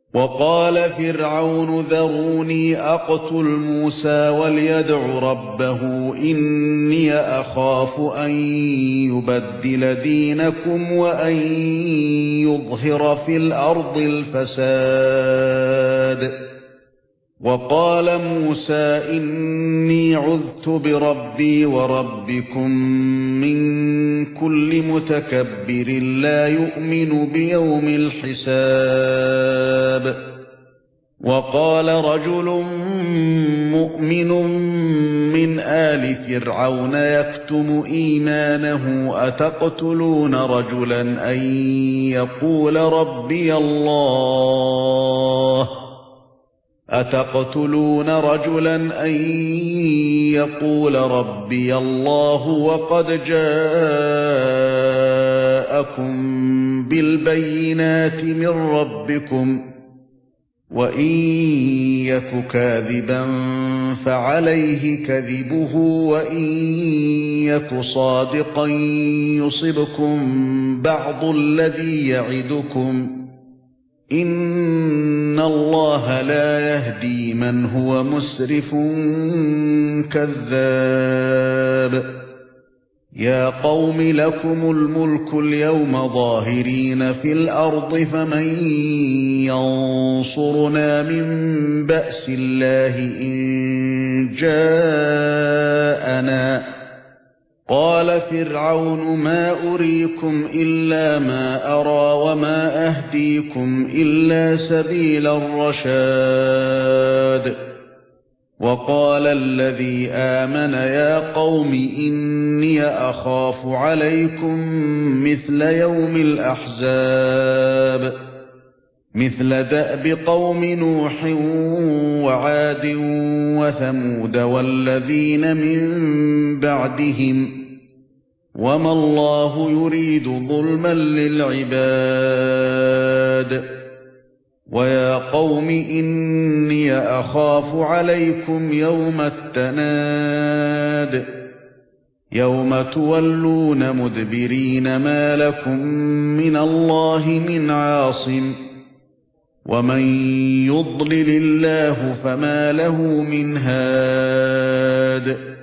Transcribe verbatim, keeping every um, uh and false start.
وقال فرعون ذروني أقتل موسى وليدع ربه إني أخاف أن يبدل دينكم وأن يظهر في الأرض الفساد. وقال موسى إني عذت بربي وربكم من كل متكبر لا يؤمن بيوم الحساب. وقال رجل مؤمن من آل فرعون يكتم إيمانه أتقتلون رجلا أن يقول ربي الله أتقتلون رجلا أن يقول ربي الله وقد جاءكم بالبينات من ربكم وإن يك كاذبا فعليه كذبه وإن يك صادقا يصبكم بعض الذي يعدكم إن الله لا يهدي من هو مسرف كذاب. يا قوم لكم الملك اليوم ظاهرين في الأرض فمن ينصرنا من بأس الله إن جاءنا. قال فرعون ما أريكم إلا ما أرى وما أهديكم إلا سبيل الرشاد. وقال الذي آمن يا قوم إني أخاف عليكم مثل يوم الأحزاب مثل دأب قوم نوح وعاد وثمود والذين من بعدهم وما الله يريد ظلما للعباد. ويا قوم إني أخاف عليكم يوم التناد يوم تولون مدبرين ما لكم من الله من عاصم ومن يضلل الله فما له من هاد.